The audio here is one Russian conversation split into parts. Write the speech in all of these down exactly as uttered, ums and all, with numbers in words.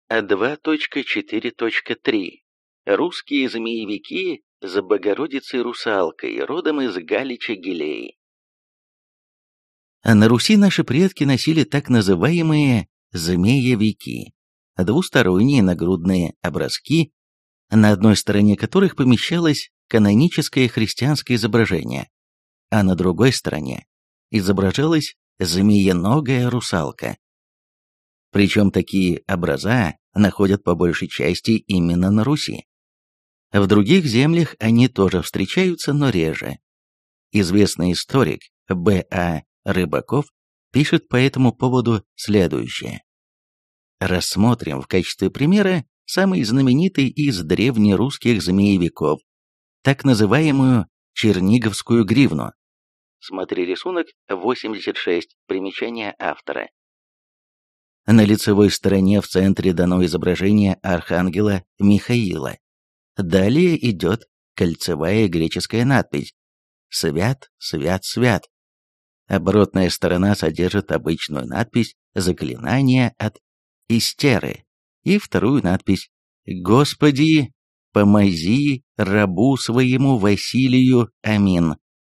два точка четыре точка три. Русские змеевики с Богородицей-русалкой, родом из Галича-Гилеи. А на Руси наши предки носили так называемые змеевики, двусторонние нагрудные образки, на одной стороне которых помещалось каноническое христианское изображение, а на другой стороне изображалась змееногая русалка. Причем такие образа находят по большей части именно на Руси. В других землях они тоже встречаются, но реже. Известный историк Б А Рыбаков пишет по этому поводу следующее. Рассмотрим в качестве примера самый знаменитый из древнерусских змеевиков, так называемую черниговскую гривну. Смотри рисунок восемьдесят шесть, примечание автора. На лицевой стороне в центре дано изображение архангела Михаила. Далее идет кольцевая греческая надпись «Свят, свят, свят». Оборотная сторона содержит обычную надпись «Заклинание от Истеры» и вторую надпись «Господи, помози рабу своему Василию, амин».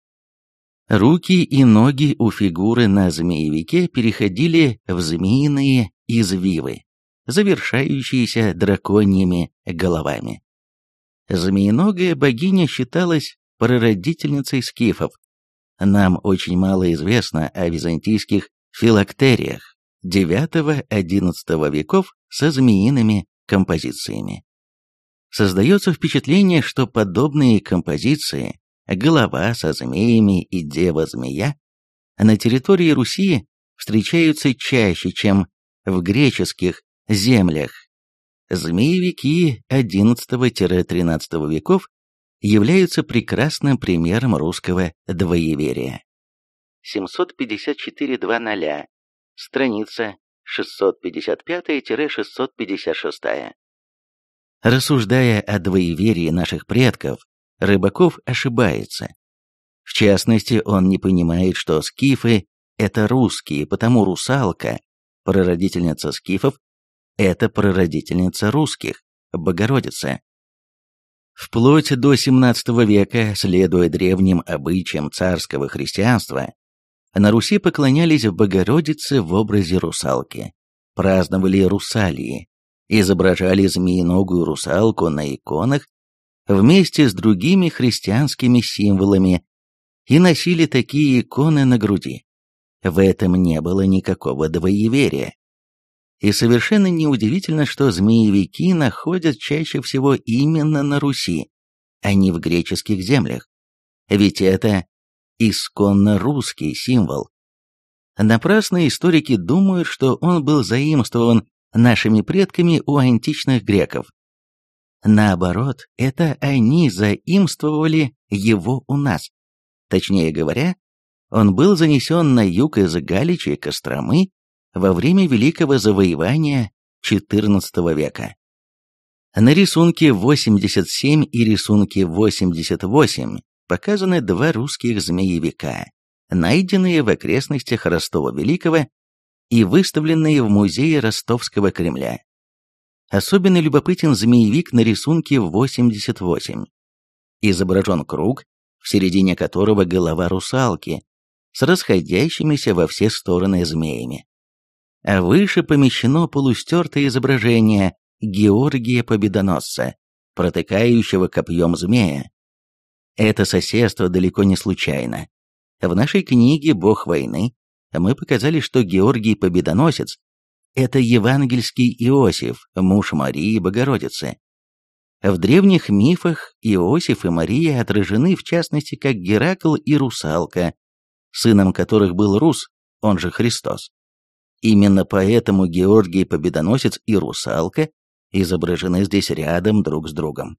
Руки и ноги у фигуры на змеевике переходили в змеиные извивы, завершающиеся драконьими головами. Змеиногая богиня считалась прародительницей скифов. Нам очень мало известно о византийских филактериях девятого-одиннадцатого веков со змеиными композициями. Создается впечатление, что подобные композиции «Голова со змеями» и «Дева-змея» на территории Руси встречаются чаще, чем в греческих землях. Змеевики одиннадцатого-тринадцатого веков являются прекрасным примером русского двоеверия. семьсот пятьдесят четыре два ноль, страница шестьсот пятьдесят пять - шестьсот пятьдесят шесть. Рассуждая о двоеверии наших предков, Рыбаков ошибается. В частности, он не понимает, что скифы – это русские, потому русалка, прародительница скифов, это прародительница русских, Богородица. Вплоть до семнадцатого века, следуя древним обычаям царского христианства, на Руси поклонялись Богородице в образе русалки, праздновали русалии, изображали змеиногую русалку на иконах вместе с другими христианскими символами и носили такие иконы на груди. В этом не было никакого двоеверия. И совершенно неудивительно, что змеевики находят чаще всего именно на Руси, а не в греческих землях. Ведь это исконно русский символ. Напрасно историки думают, что он был заимствован нашими предками у античных греков. Наоборот, это они заимствовали его у нас. Точнее говоря, он был занесен на юг из Галича и Костромы во время Великого завоевания четырнадцатого века. На рисунке восемьдесят семь и рисунке восемьдесят восемь показаны два русских змеевика, найденные в окрестностях Ростова-Великого и выставленные в музее Ростовского Кремля. Особенно любопытен змеевик на рисунке восемьдесят восемь. Изображен круг, в середине которого голова русалки с расходящимися во все стороны змеями. А выше помещено полустертое изображение Георгия Победоносца, протыкающего копьем змея. Это соседство далеко не случайно. В нашей книге «Бог войны» мы показали, что Георгий Победоносец – это евангельский Иосиф, муж Марии Богородицы. В древних мифах Иосиф и Мария отражены в частности как Геракл и русалка, сыном которых был Рус, он же Христос. Именно поэтому Георгий Победоносец и русалка изображены здесь рядом друг с другом.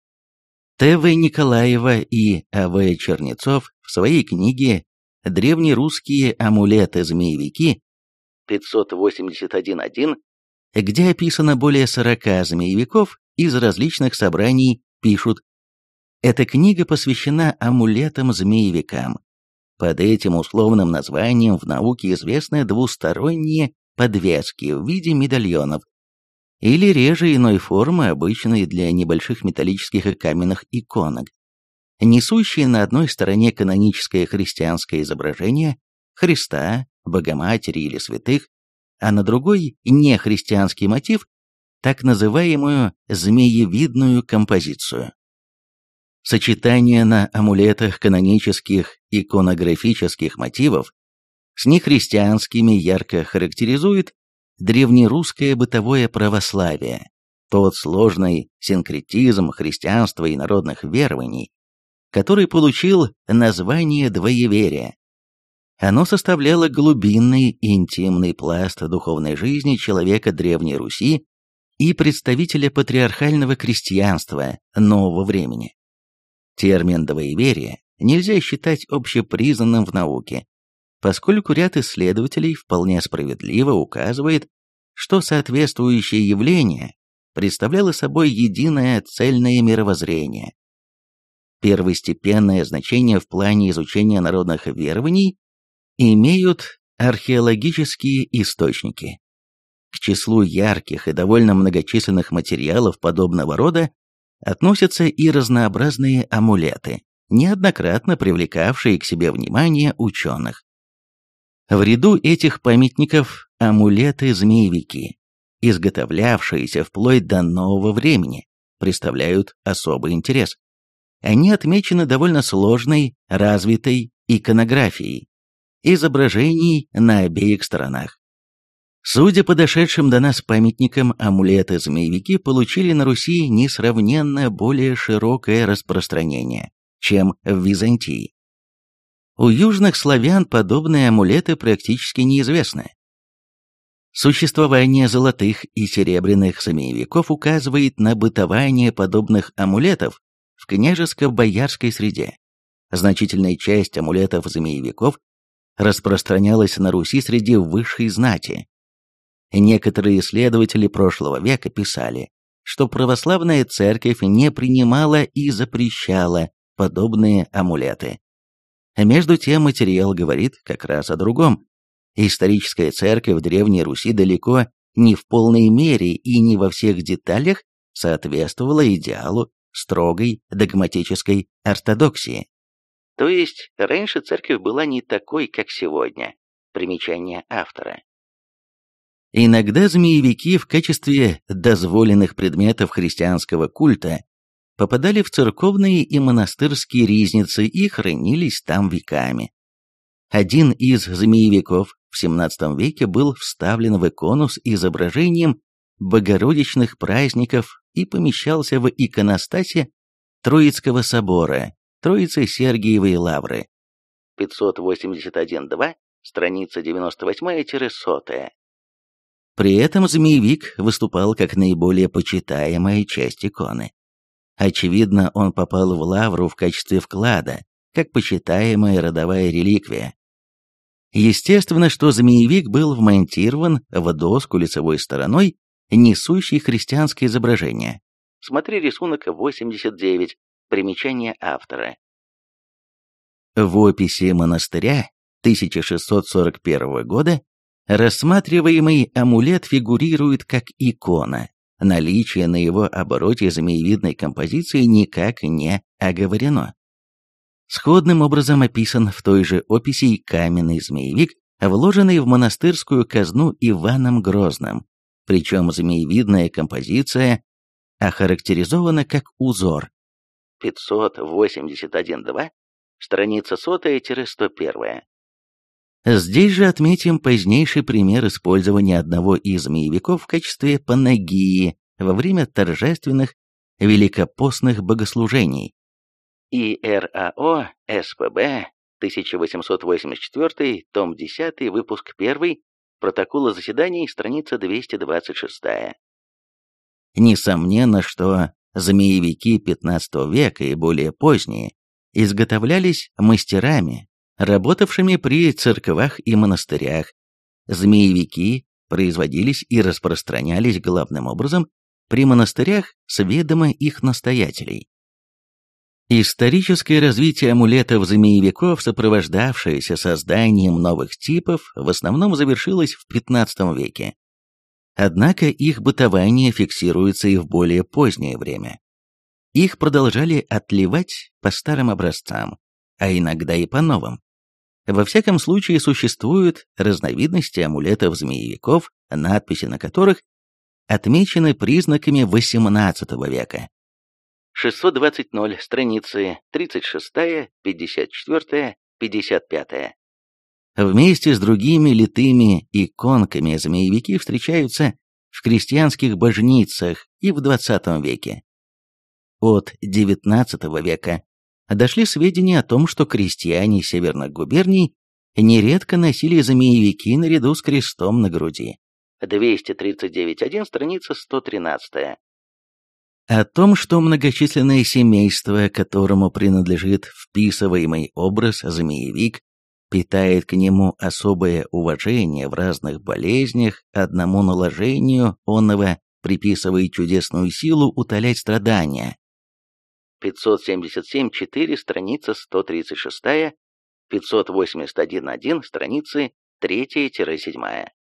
Т В Николаева и А В Чернецов в своей книге «Древнерусские амулеты-змеевики» пятьсот восемьдесят один один, где описано более сорока змеевиков из различных собраний, пишут: «Эта книга посвящена амулетам-змеевикам. Под этим условным названием в науке известны двусторонние подвески в виде медальонов. или реже иной формы, обычной для небольших металлических и каменных иконок, несущие на одной стороне каноническое христианское изображение Христа, Богоматери или святых, а на другой нехристианский мотив, так называемую змеевидную композицию. Сочетание на амулетах канонических иконографических мотивов с нехристианскими ярко характеризует древнерусское бытовое православие, тот сложный синкретизм христианства и народных верований, который получил название двоеверия. Оно составляло глубинный и интимный пласт духовной жизни человека Древней Руси и представителя патриархального крестьянства нового времени. Термин «двоеверие» нельзя считать общепризнанным в науке, поскольку ряд исследователей вполне справедливо указывает, что соответствующее явление представляло собой единое цельное мировоззрение. Первостепенное значение в плане изучения народных верований имеют археологические источники. К числу ярких и довольно многочисленных материалов подобного рода относятся и разнообразные амулеты, неоднократно привлекавшие к себе внимание ученых. В ряду этих памятников амулеты-змеевики, изготовлявшиеся вплоть до нового времени, представляют особый интерес. Они отмечены довольно сложной, развитой иконографией, изображений на обеих сторонах. Судя по дошедшим до нас памятникам, амулеты-змеевики получили на Руси несравненно более широкое распространение, чем в Византии. У южных славян подобные амулеты практически неизвестны. Существование золотых и серебряных змеевиков указывает на бытование подобных амулетов в княжеско-боярской среде. Значительная часть амулетов-змеевиков распространялась на Руси среди высшей знати. Некоторые исследователи прошлого века писали, что православная церковь не принимала и запрещала подобные амулеты. Между тем материал говорит как раз о другом. Историческая церковь в Древней Руси далеко не в полной мере и не во всех деталях соответствовала идеалу строгой догматической ортодоксии. То есть раньше церковь была не такой, как сегодня. Примечание автора. Иногда змеевики в качестве дозволенных предметов христианского культа попадали в церковные и монастырские ризницы и хранились там веками. Один из змеевиков в семнадцатом веке был вставлен в икону с изображением богородичных праздников и помещался в иконостасе Троицкого собора, Троицы Сергиевой Лавры. пятьсот восемьдесят один два, страница девяносто восемь сто. При этом змеевик выступал как наиболее почитаемая часть иконы. Очевидно, он попал в лавру в качестве вклада, как почитаемая родовая реликвия. Естественно, что змеевик был вмонтирован в доску лицевой стороной, несущей христианское изображение. Смотри рисунок восемьдесят девять, примечание автора. В описи монастыря тысяча шестьсот сорок первого года рассматриваемый амулет фигурирует как икона. Наличие на его обороте змеевидной композиции никак не оговорено. Сходным образом описан в той же описи и каменный змеевик, вложенный в монастырскую казну Иваном Грозным, причем змеевидная композиция охарактеризована как узор. пятьсот восемьдесят один два, страница сто - сто один. Здесь же отметим позднейший пример использования одного из змеевиков в качестве панагии во время торжественных великопостных богослужений. ИРАО СПБ, тысяча восемьсот восемьдесят четвёртый, том десятый, выпуск первый, протокола заседаний, страница двести двадцать шесть. Несомненно, что змеевики пятнадцатого века и более поздние изготовлялись мастерами, работавшими при церквах и монастырях. Змеевики производились и распространялись главным образом при монастырях с ведома их настоятелей. Историческое развитие амулетов-змеевиков, сопровождавшееся созданием новых типов, в основном завершилось в пятнадцатом веке. Однако их бытование фиксируется и в более позднее время. Их продолжали отливать по старым образцам, а иногда и по новым. Во всяком случае, существуют разновидности амулетов-змеевиков, надписи на которых отмечены признаками восемнадцатого века. шестьсот двадцать ноль, страницы тридцать шесть, пятьдесят четыре, пятьдесят пять. Вместе с другими литыми иконками змеевики встречаются в крестьянских божницах и в двадцатом веке. От девятнадцатого века дошли сведения о том, что крестьяне северных губерний нередко носили змеевики наряду с крестом на груди. двести тридцать девять один, страница сто тринадцать. О том, что многочисленное семейство, которому принадлежит вписываемый образ змеевик, питает к нему особое уважение в разных болезнях, одному наложению онного приписывая чудесную силу утолять страдания. пятьсот семьдесят семь четыре, страница сто тридцать шесть, пятьсот восемьдесят один один, страницы три-семь.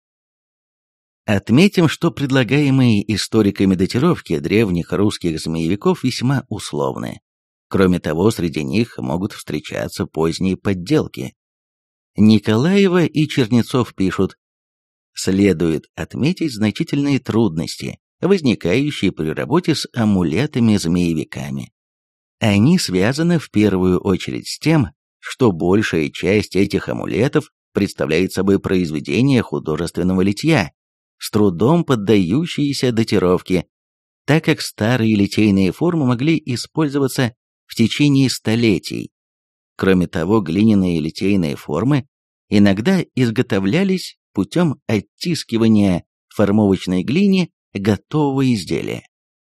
Отметим, что предлагаемые историками датировки древних русских змеевиков весьма условны. Кроме того, среди них могут встречаться поздние подделки. Николаева и Чернецов пишут: следует отметить значительные трудности, возникающие при работе с амулетами-змеевиками. Они связаны в первую очередь с тем, что большая часть этих амулетов представляет собой произведения художественного литья, с трудом поддающиеся датировке, так как старые литейные формы могли использоваться в течение столетий. Кроме того, глиняные литейные формы иногда изготовлялись путем оттискивания в формовочной глине готового изделия.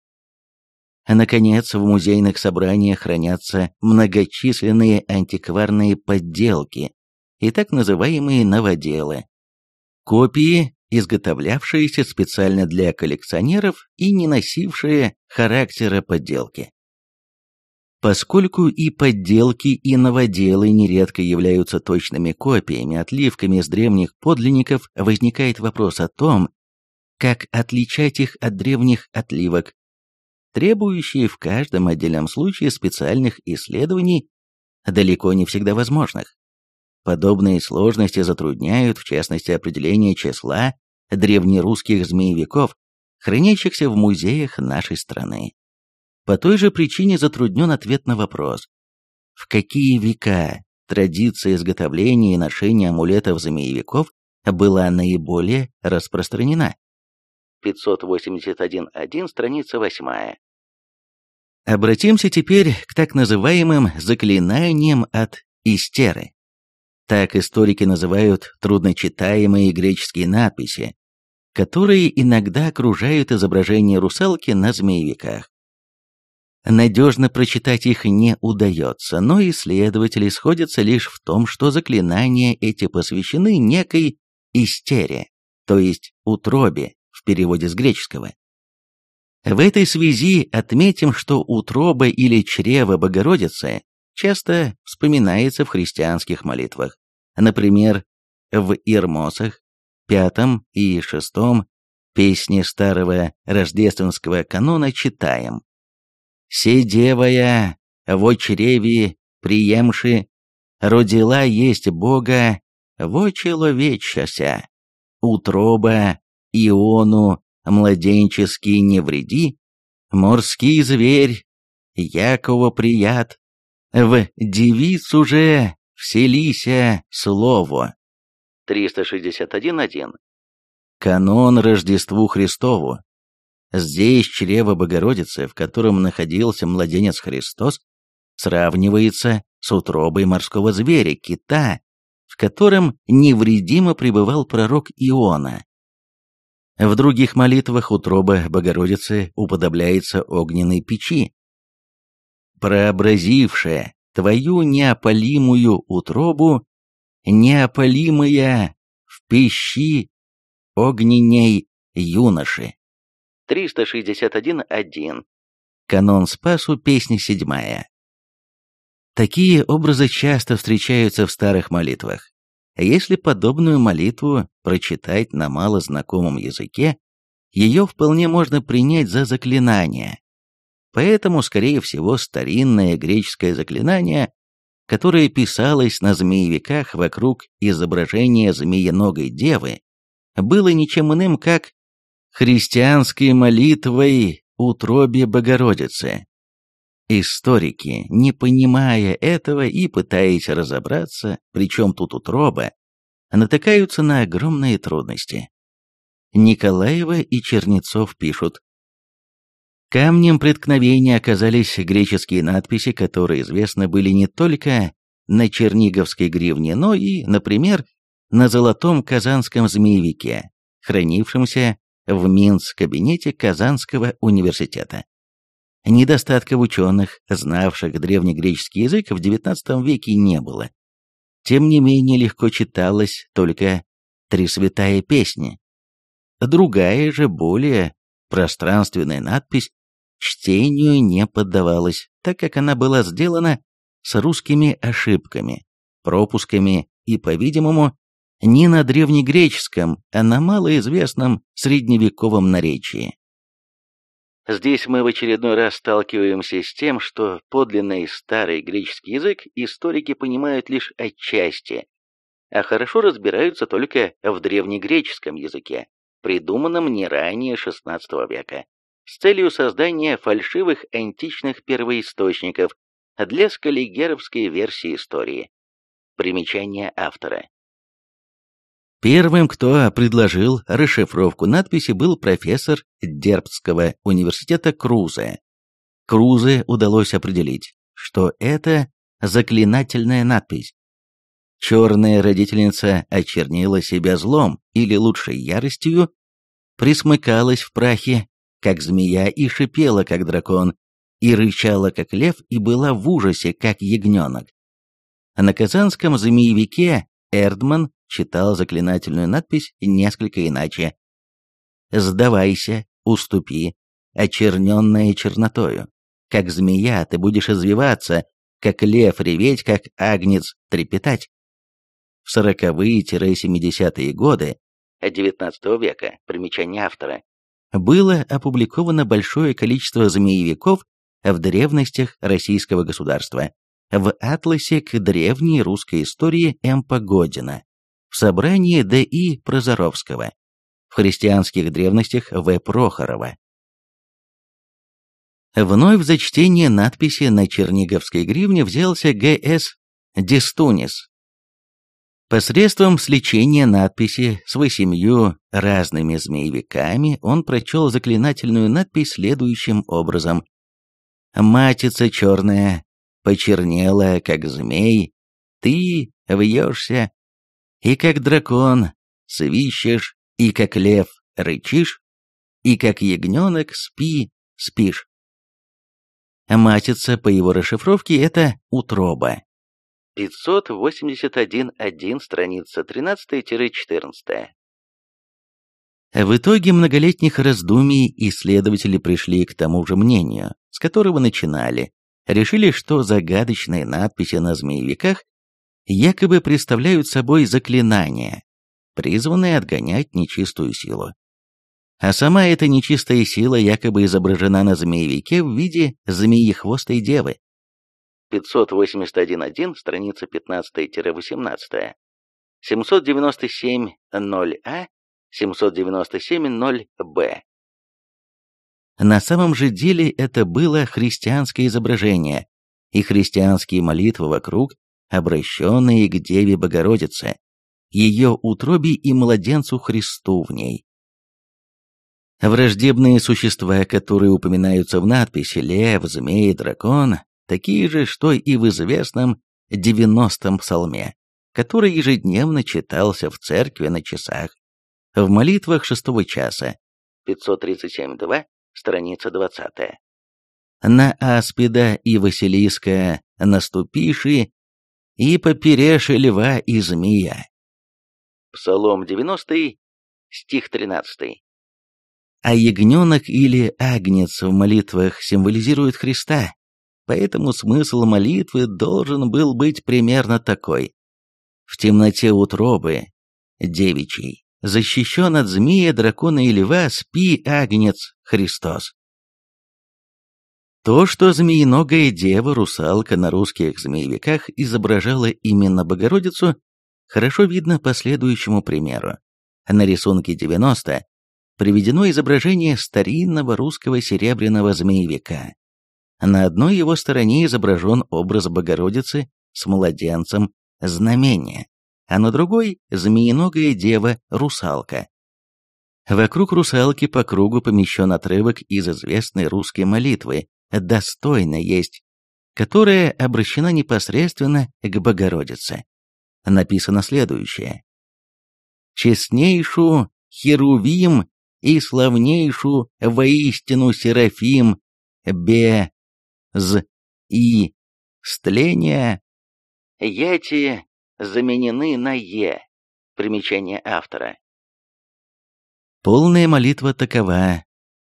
А наконец, в музейных собраниях хранятся многочисленные антикварные подделки и так называемые новоделы, копии, изготовлявшиеся специально для коллекционеров и не носившие характера подделки. Поскольку и подделки, и новоделы нередко являются точными копиями, отливками с древних подлинников, возникает вопрос о том, как отличать их от древних отливок, требующие в каждом отдельном случае специальных исследований, далеко не всегда возможных. Подобные сложности затрудняют, в частности, определение числа древнерусских змеевиков, хранящихся в музеях нашей страны. По той же причине затруднен ответ на вопрос, в какие века традиция изготовления и ношения амулетов-змеевиков была наиболее распространена. пятьсот восемьдесят один один, страница восьмая. Обратимся теперь к так называемым заклинаниям от истеры. Так историки называют трудночитаемые греческие надписи, которые иногда окружают изображение русалки на змеевиках. Надежно прочитать их не удается, но исследователи сходятся лишь в том, что заклинания эти посвящены некой истере, то есть утробе в переводе с греческого. В этой связи отметим, что утроба или чрево Богородицы часто вспоминается в христианских молитвах. Например, в Ирмосах, пятом и шестом песне старого рождественского канона читаем: «Се девая во чреве приемши, родила есть Бога во человечася, утроба Иону младенческий не вреди, морский зверь, Якова прият, в девицу же вселися слово». триста шестьдесят один один. Канон Рождеству Христову. Здесь чрево Богородицы, в котором находился младенец Христос, сравнивается с утробой морского зверя, кита, в котором невредимо пребывал пророк Иона. В других молитвах утроба Богородицы уподобляется огненной печи. «Прообразившая твою неопалимую утробу, неопалимая в пищи огненней юноши». триста шестьдесят один один. Канон Спасу, песня седьмая. Такие образы часто встречаются в старых молитвах. Если подобную молитву прочитать на малознакомом языке, ее вполне можно принять за заклинание. Поэтому, скорее всего, старинное греческое заклинание, которое писалось на змеевиках вокруг изображения змееногой девы, было ничем иным, как христианской молитвой утробе Богородицы. Историки, не понимая этого и пытаясь разобраться, при чем тут утроба, натыкаются на огромные трудности. Николаева и Чернецов пишут: камнем преткновения оказались греческие надписи, которые известны были не только на черниговской гривне, но и, например, на золотом казанском змеевике, хранившемся в Минц-кабинете Казанского университета. Недостатков ученых, знавших древнегреческий язык, в девятнадцатом веке не было. Тем не менее, легко читалась только «Тресвятая песня». Другая же, более пространственная надпись чтению не поддавалась, так как она была сделана с русскими ошибками, пропусками и, по-видимому, не на древнегреческом, а на малоизвестном средневековом наречии. Здесь мы в очередной раз сталкиваемся с тем, что подлинный старый греческий язык историки понимают лишь отчасти, а хорошо разбираются только в древнегреческом языке, придуманном не ранее шестнадцатого века, с целью создания фальшивых античных первоисточников для скаллигеровской версии истории. Примечание автора. Первым, кто предложил расшифровку надписи, был профессор Дербцкого университета Крузе. Крузе удалось определить, что это заклинательная надпись. Черная родительница очернила себя злом, или лучше яростью, присмыкалась в прахе, как змея, и шипела, как дракон, и рычала, как лев, и была в ужасе, как ягненок. На казанском змеевике Эрдман читал заклинательную надпись несколько иначе: «Сдавайся, уступи, очерненная чернотою. Как змея ты будешь извиваться, как лев реветь, как агнец трепетать». В сороковые-семидесятые годы девятнадцатого века, примечание автора, было опубликовано большое количество змеевиков в древностях российского государства, в атласе к древней русской истории М. Погодина, в собрании Д И Прозоровского, в христианских древностях В. Прохорова. Вновь за чтение надписи на черниговской гривне взялся Г С Дестунис. Посредством сличения надписи с восемью разными змеевиками он прочел заклинательную надпись следующим образом: «Матица черная, почернела, как змей, ты вьешься, и как дракон свищешь, и как лев рычишь, и как ягненок спи, спишь». Матица, по его расшифровке, это утроба. пятьсот восемьдесят один точка один, страница тринадцать-четырнадцать. В итоге многолетних раздумий исследователи пришли к тому же мнению, с которого начинали. Решили, что загадочные надписи на змеевиках якобы представляют собой заклинания, призванные отгонять нечистую силу. А сама эта нечистая сила якобы изображена на змеевике в виде змеехвостой девы. пятьсот восемьдесят один точка один, страница пятнадцать-восемнадцать. семьсот девяносто семь ноль А, семьсот девяносто семь ноль Б. На самом же деле это было христианское изображение и христианские молитвы вокруг, обращенные к Деве Богородице, ее утробе и младенцу Христу в ней. Враждебные существа, которые упоминаются в надписи «Лев», «Змей», «Дракон», такие же, что и в известном девяностом псалме, который ежедневно читался в церкви на часах, в молитвах шестого часа, пятьсот тридцать семь точка два, страница двадцатая. На аспида и Василиска наступиши, и попереши льва и змея. Псалом девяностый, стих тринадцатый. А ягненок или агнец в молитвах символизирует Христа, поэтому смысл молитвы должен был быть примерно такой: в темноте утробы девичьей защищен от змея, дракона и льва, спи, агнец Христос. То, что змеиногая дева, русалка на русских змеевиках изображала именно Богородицу, хорошо видно по следующему примеру. На рисунке девяносто приведено изображение старинного русского серебряного змеевика. На одной его стороне изображен образ Богородицы с младенцем знамения, а на другой – змеиногая дева-русалка. Вокруг русалки по кругу помещен отрывок из известной русской молитвы «Достойно есть», которая обращена непосредственно к Богородице. Написано следующее: «Честнейшу Херувим и славнейшу воистину Серафим без и стления яти заменены на е». Примечание автора. Полная молитва такова: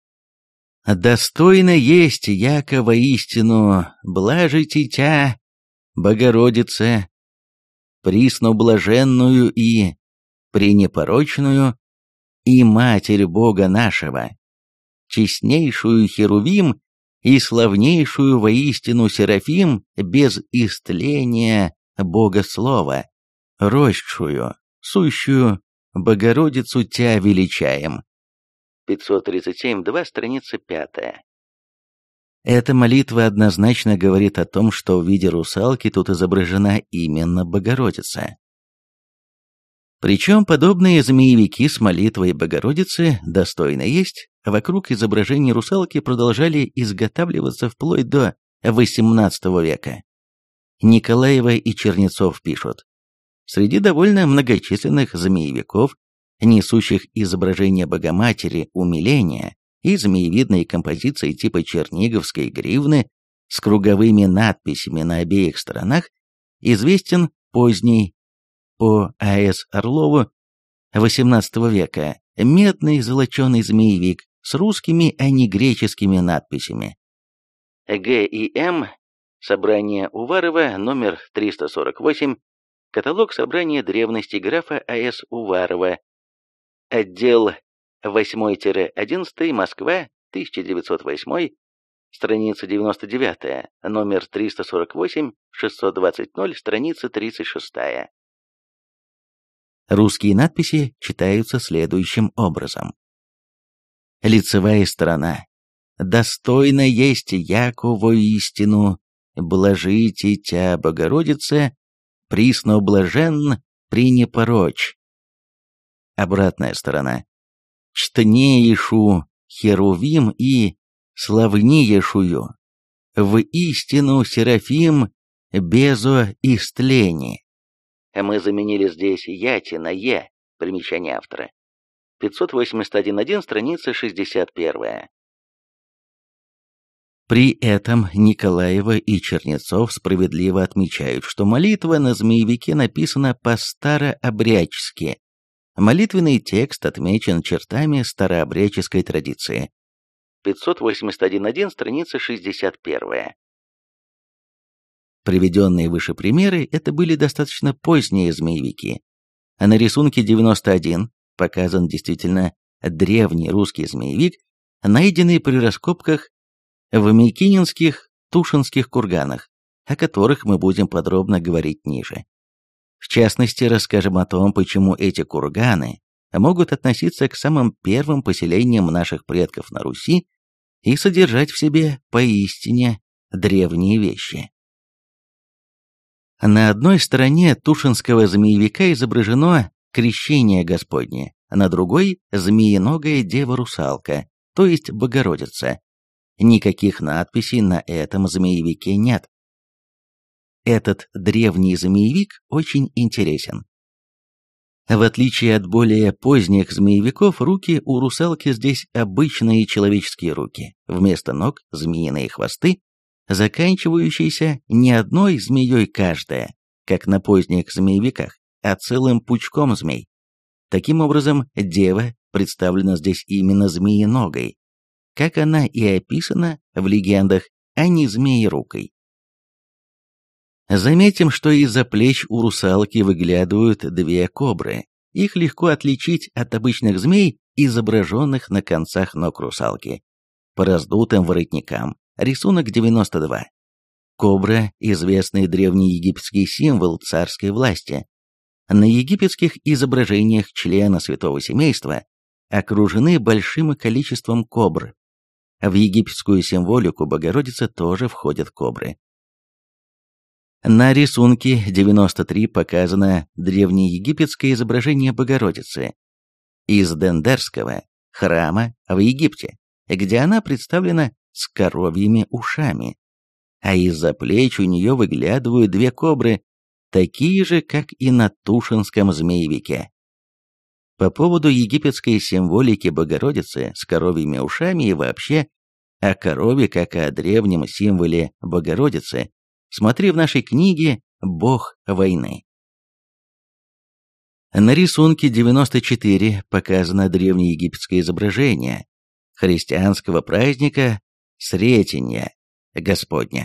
«Достойно есть, яко воистину блажите тя, Богородице, присно блаженную и пренепорочную, и Матерь Бога нашего, честнейшую Херувим и славнейшую воистину Серафим без истления Бога Слова, росшую, сущую Богородицу тя величаем». пятьсот тридцать семь два, страница пятая. Эта молитва однозначно говорит о том, что в виде русалки тут изображена именно Богородица. Причем подобные змеевики с молитвой Богородицы «Достойно есть» вокруг изображений русалки продолжали изготавливаться вплоть до восемнадцатого века. Николаева и Чернецов пишут: среди довольно многочисленных змеевиков, несущих изображение Богоматери умиления и змеевидные композиции типа черниговской гривны с круговыми надписями на обеих сторонах, известен поздний, по А С Орлову, восемнадцатого века, медный золоченый змеевик с русскими, а не греческими надписями. Г и М. Собрание Уварова, номер триста сорок восемь, каталог собрания древностей графа А С Уварова, отдел восемь-одиннадцать, Москва, тысяча девятьсот восьмой, страница девяносто девятая, номер триста сорок восемь, шестьсот двадцать ноль, страница тридцать шестая. Русские надписи читаются следующим образом. Лицевая сторона. «Достойно есть яко воистину, блажите тя, Богородице, присно блажен, пренепорочь». Обратная сторона. «Чтнейшу Херувим и славнейшую, в истину Серафим безо истлени». Мы заменили здесь яти на е, примечание автора. пятьсот восемьдесят один точка один, страница шестьдесят первая. При этом Николаева и Чернецов справедливо отмечают, что молитва на змеевике написана по-старообрядчески. Молитвенный текст отмечен чертами старообрядческой традиции. пятьсот восемьдесят один точка один, страница шестьдесят первая. Приведенные выше примеры – это были достаточно поздние змеевики. А на рисунке девяносто один показан действительно древний русский змеевик, найденный при раскопках в Микининских Тушинских курганах, о которых мы будем подробно говорить ниже. В частности, расскажем о том, почему эти курганы могут относиться к самым первым поселениям наших предков на Руси и содержать в себе поистине древние вещи. На одной стороне тушинского змеевика изображено крещение Господне, на другой – змеиногая дева-русалка, то есть Богородица. Никаких надписей на этом змеевике нет. Этот древний змеевик очень интересен. В отличие от более поздних змеевиков, руки у русалки здесь обычные человеческие руки, вместо ног – змеиные хвосты, заканчивающиеся не одной змеей каждая, как на поздних змеевиках, а целым пучком змей. Таким образом, дева представлена здесь именно змеиногой, как она и описана в легендах, а не змеерукой. Заметим, что из-за плеч у русалки выглядывают две кобры, их легко отличить от обычных змей, изображенных на концах ног русалки. По раздутым воротникам. Рисунок девяносто два. Кобра – известный древнеегипетский символ царской власти. На египетских изображениях члена святого семейства окружены большим количеством кобр. В египетскую символику Богородицы тоже входят кобры. На рисунке девяносто три показано древнеегипетское изображение Богородицы из Дендерского храма в Египте, где она представлена с коровьими ушами, а из-за плеч у нее выглядывают две кобры, такие же, как и на Тушинском змеевике. По поводу египетской символики Богородицы с коровьими ушами и вообще о корове как о древнем символе Богородицы смотри в нашей книге «Бог войны». На рисунке девяносто четыре показано древнеегипетское изображение христианского праздника Сретения Господня.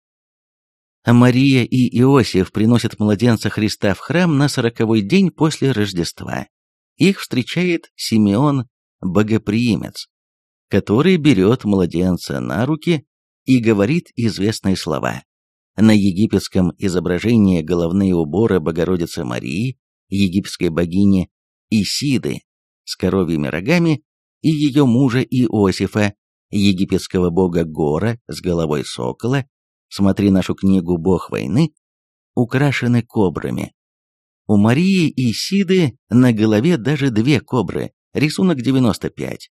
Мария и Иосиф приносят младенца Христа в храм на сороковой день после Рождества. Их встречает Симеон Богоприимец, который берет младенца на руки и говорит известные слова. На египетском изображении головные уборы Богородицы Марии, египетской богини Исиды с коровьими рогами, и ее мужа Иосифа, египетского бога Гора с головой сокола, смотри нашу книгу «Бог войны», украшены кобрами. У Марии и Исиды на голове даже две кобры, рисунок девяносто пять.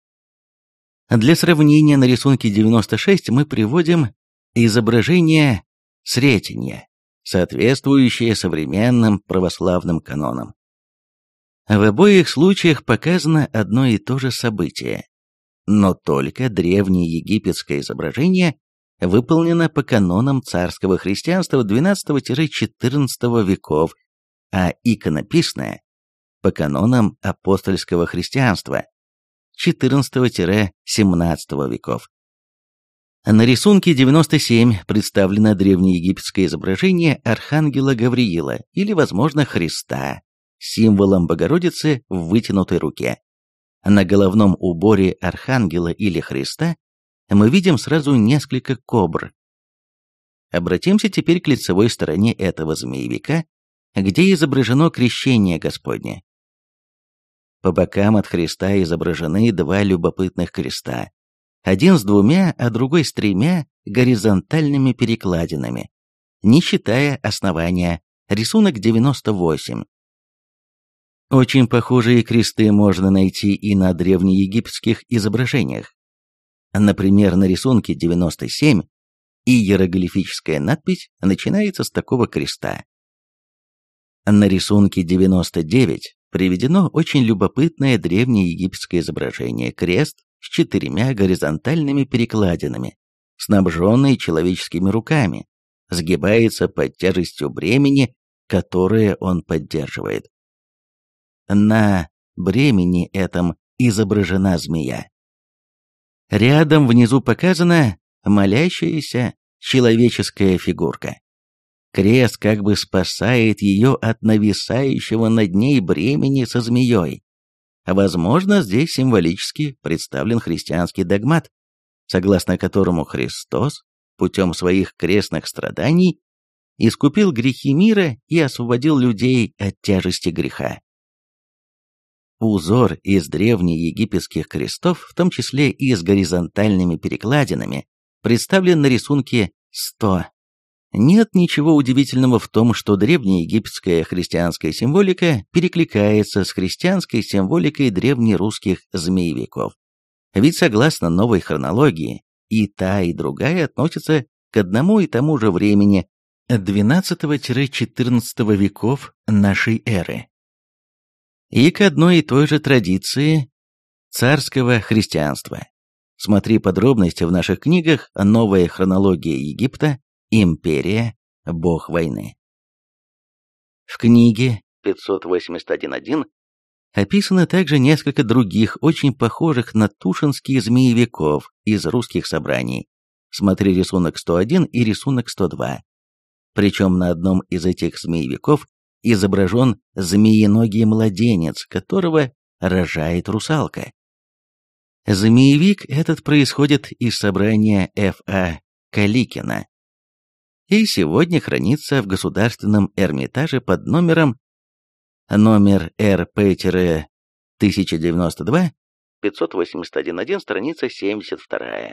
Для сравнения на рисунке девяносто шесть мы приводим изображение Сретения, соответствующее современным православным канонам. В обоих случаях показано одно и то же событие, но только древнеегипетское изображение выполнено по канонам царского христианства двенадцатого-четырнадцатого веков, а иконописное – по канонам апостольского христианства четырнадцатого-семнадцатого веков. На рисунке девяносто семь представлено древнеегипетское изображение архангела Гавриила или, возможно, Христа, символом Богородицы в вытянутой руке. На головном уборе архангела или Христа мы видим сразу несколько кобр. Обратимся теперь к лицевой стороне этого змеевика, где изображено крещение Господне. По бокам от Христа изображены два любопытных креста, один с двумя, а другой с тремя горизонтальными перекладинами, не считая основания, рисунок девяносто восемь. Очень похожие кресты можно найти и на древнеегипетских изображениях. Например, на рисунке девяносто семь иероглифическая надпись начинается с такого креста. На рисунке девяносто девять приведено очень любопытное древнеегипетское изображение крест с четырьмя горизонтальными перекладинами, снабженный человеческими руками, сгибается под тяжестью бремени, которое он поддерживает. На бремени этом изображена змея. Рядом внизу показана молящаяся человеческая фигурка. Крест как бы спасает ее от нависающего над ней бремени со змеей. Возможно, здесь символически представлен христианский догмат, согласно которому Христос путем своих крестных страданий искупил грехи мира и освободил людей от тяжести греха. Узор из древнеегипетских крестов, в том числе и с горизонтальными перекладинами, представлен на рисунке сто. Нет ничего удивительного в том, что древнеегипетская христианская символика перекликается с христианской символикой древнерусских змеевиков. Ведь согласно новой хронологии, и та, и другая относятся к одному и тому же времени двенадцатого-четырнадцатого веков нашей эры. И к одной и той же традиции царского христианства. Смотри подробности в наших книгах «Новая хронология Египта», «Империя», «Бог войны». В книге пятьсот восемьдесят один точка один описано также несколько других, очень похожих на тушинские змеевиков из русских собраний. Смотри рисунок сто один и рисунок сто два. Причем на одном из этих змеевиков изображен змеиногий младенец, которого рожает русалка. Змеевик этот происходит из собрания Ф А Каликина и сегодня хранится в Государственном Эрмитаже под номером номер Р П тысяча девяносто два, пятьсот восемьдесят один один, страница семьдесят два.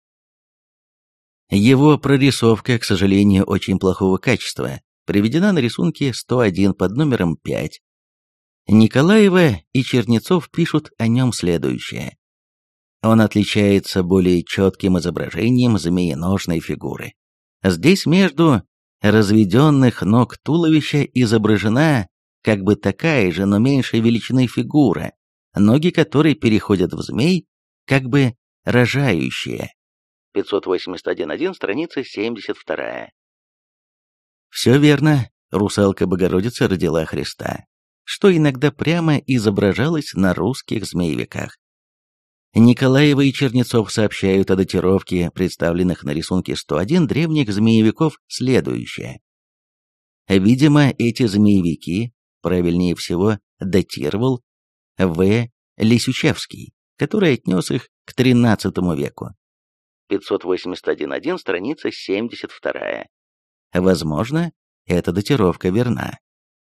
Его прорисовка, к сожалению, очень плохого качества, приведена на рисунке сто один под номером пять. Николаева и Чернецов пишут о нем следующее. Он отличается более четким изображением змееножной фигуры. Здесь между разведенных ног туловища изображена как бы такая же, но меньшей величины фигура, ноги которой переходят в змей, как бы рожающие. пятьсот восемьдесят один один, страница семьдесят два. Все верно, русалка Богородица родила Христа, что иногда прямо изображалось на русских змеевиках. Николаева и Чернецов сообщают о датировке представленных на рисунке сто один древних змеевиков следующее. Видимо, эти змеевики, правильнее всего, датировал В. Лисючевский, который отнес их к тринадцатому веку. пятьсот восемьдесят один один, страница семьдесят два. Возможно, эта датировка верна.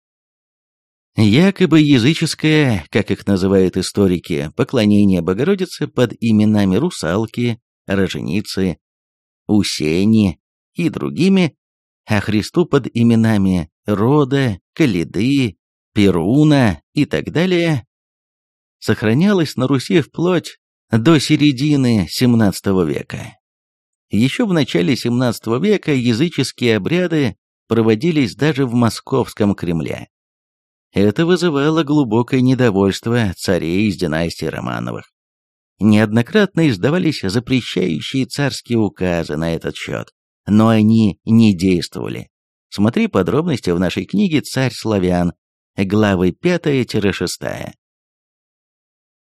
Якобы языческое, как их называют историки, поклонение Богородице под именами Русалки, Роженицы, Усени и другими, а Христу под именами Рода, Калиды, Перуна и так далее, сохранялось на Руси вплоть до середины семнадцатого века. Еще в начале семнадцатого века языческие обряды проводились даже в Московском Кремле. Это вызывало глубокое недовольство царей из династии Романовых. Неоднократно издавались запрещающие царские указы на этот счет, но они не действовали. Смотри подробности в нашей книге «Царь славян», главы пятая-шестая.